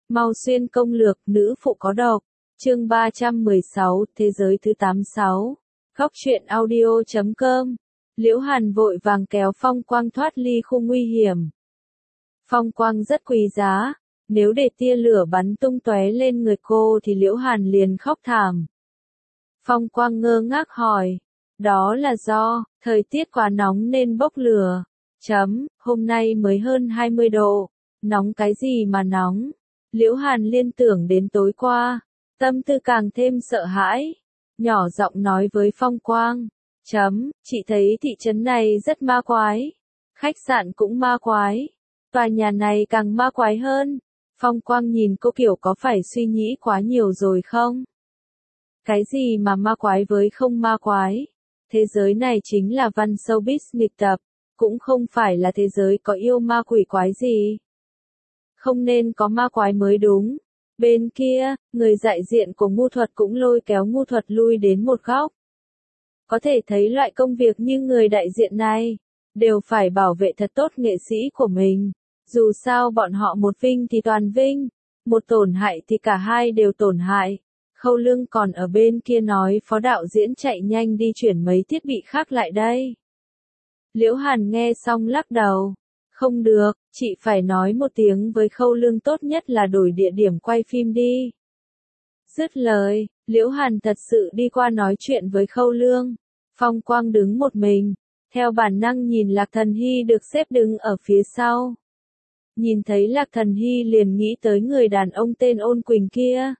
Mau xuyên công lược, nữ phụ có độc. Chương 316, thế giới thứ 86. Góc truyện audio.com. Liễu Hàn vội vàng kéo Phong Quang thoát ly khu nguy hiểm. Phong Quang rất quý giá, nếu để tia lửa bắn tung tóe lên người cô thì Liễu Hàn liền khóc thảm. Phong Quang ngơ ngác hỏi, đó là do thời tiết quá nóng nên bốc lửa. Hôm nay mới hơn 20 độ, nóng cái gì mà nóng. Liễu Hàn liên tưởng đến tối qua, tâm tư càng thêm sợ hãi, nhỏ giọng nói với Phong Quang, chị thấy thị trấn này rất ma quái, khách sạn cũng ma quái, tòa nhà này càng ma quái hơn. Phong Quang nhìn cô kiểu có phải suy nghĩ quá nhiều rồi không? Cái gì mà ma quái với không ma quái? Thế giới này chính là văn showbiz nghịch tập, cũng không phải là thế giới có yêu ma quỷ quái gì. Không nên có ma quái mới đúng. Bên kia, người đại diện của ngu thuật cũng lôi kéo ngu thuật lui đến một góc. Có thể thấy loại công việc như người đại diện này, đều phải bảo vệ thật tốt nghệ sĩ của mình. Dù sao bọn họ một vinh thì toàn vinh, một tổn hại thì cả hai đều tổn hại. Khâu Lương còn ở bên kia nói phó đạo diễn chạy nhanh đi chuyển mấy thiết bị khác lại đây. Liễu Hàn nghe xong lắc đầu. Không được, chị phải nói một tiếng với Khâu Lương, tốt nhất là đổi địa điểm quay phim đi. Dứt lời, Liễu Hàn thật sự đi qua nói chuyện với Khâu Lương. Phong Quang đứng một mình, theo bản năng nhìn Lạc Thần Hy được xếp đứng ở phía sau. Nhìn thấy Lạc Thần Hy liền nghĩ tới người đàn ông tên Ôn Quỳnh kia.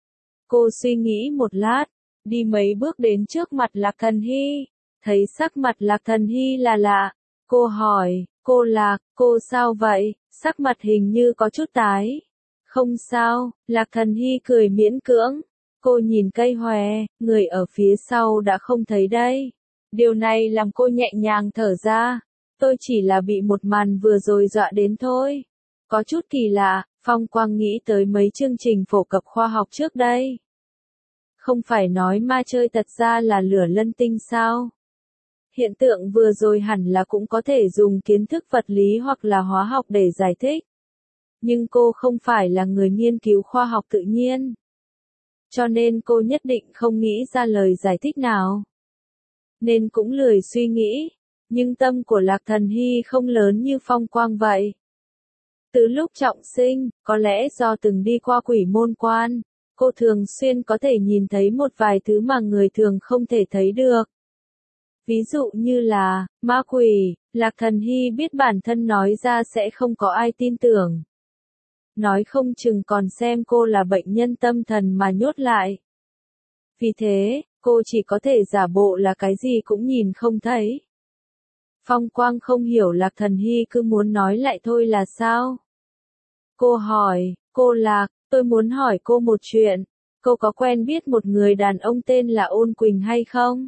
Cô suy nghĩ một lát, đi mấy bước đến trước mặt Lạc Thần Hy, thấy sắc mặt Lạc Thần Hy là lạ. Cô hỏi, cô Lạc, cô sao vậy, sắc mặt hình như có chút tái. Không sao, Lạc Thần Hy cười miễn cưỡng. Cô nhìn cây hòe, người ở phía sau đã không thấy đây. Điều này làm cô nhẹ nhàng thở ra. Tôi chỉ là bị một màn vừa rồi dọa đến thôi. Có chút kỳ lạ, Phong Quang nghĩ tới mấy chương trình phổ cập khoa học trước đây. Không phải nói ma chơi thật ra là lửa lân tinh sao? Hiện tượng vừa rồi hẳn là cũng có thể dùng kiến thức vật lý hoặc là hóa học để giải thích. Nhưng cô không phải là người nghiên cứu khoa học tự nhiên. Cho nên cô nhất định không nghĩ ra lời giải thích nào. Nên cũng lười suy nghĩ. Nhưng tâm của Lạc Thần Hy không lớn như Phong Quang vậy. Từ lúc trọng sinh, có lẽ do từng đi qua quỷ môn quan, cô thường xuyên có thể nhìn thấy một vài thứ mà người thường không thể thấy được. Ví dụ như là, ma quỷ, Lạc Thần Hy biết bản thân nói ra sẽ không có ai tin tưởng. Nói không chừng còn xem cô là bệnh nhân tâm thần mà nhốt lại. Vì thế, cô chỉ có thể giả bộ là cái gì cũng nhìn không thấy. Phong Quang không hiểu Lạc Thần Hy cứ muốn nói lại thôi là sao? Cô hỏi, cô Lạc, tôi muốn hỏi cô một chuyện. Cô có quen biết một người đàn ông tên là Ôn Quỳnh hay không?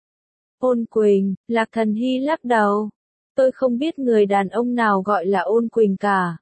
Ôn Quỳnh, Lạc Thần Hy lắc đầu. Tôi không biết người đàn ông nào gọi là Ôn Quỳnh cả.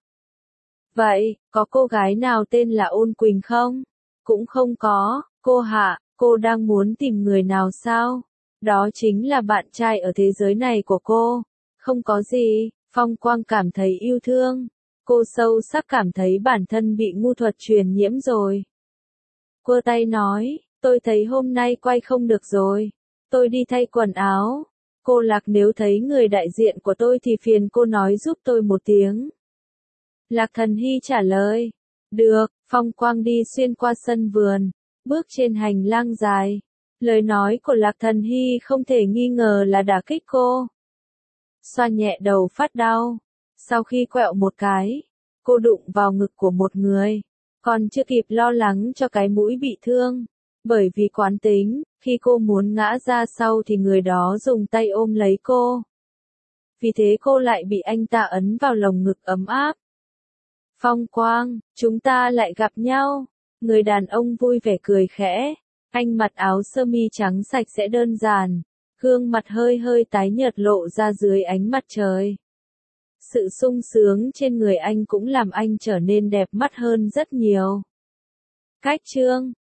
Vậy, có cô gái nào tên là Ôn Quỳnh không? Cũng không có, cô Hạ, cô đang muốn tìm người nào sao? Đó chính là bạn trai ở thế giới này của cô. Không có gì, Phong Quang cảm thấy yêu thương. Cô sâu sắc cảm thấy bản thân bị ngu thuật truyền nhiễm rồi. Quơ tay nói, tôi thấy hôm nay quay không được rồi. Tôi đi thay quần áo. Cô Lạc, nếu thấy người đại diện của tôi thì phiền cô nói giúp tôi một tiếng. Lạc Thần Hy trả lời. Được, Phong Quang đi xuyên qua sân vườn, bước trên hành lang dài. Lời nói của Lạc Thần Hy không thể nghi ngờ là đả kích cô. Xoa nhẹ đầu phát đau. Sau khi quẹo một cái, cô đụng vào ngực của một người. Còn chưa kịp lo lắng cho cái mũi bị thương. Bởi vì quán tính, khi cô muốn ngã ra sau thì người đó dùng tay ôm lấy cô. Vì thế cô lại bị anh ta ấn vào lồng ngực ấm áp. Phong Quang, chúng ta lại gặp nhau. Người đàn ông vui vẻ cười khẽ. Anh mặc áo sơ mi trắng sạch sẽ đơn giản. Gương mặt hơi hơi tái nhợt lộ ra dưới ánh mặt trời. Sự sung sướng trên người anh cũng làm anh trở nên đẹp mắt hơn rất nhiều. Cách chương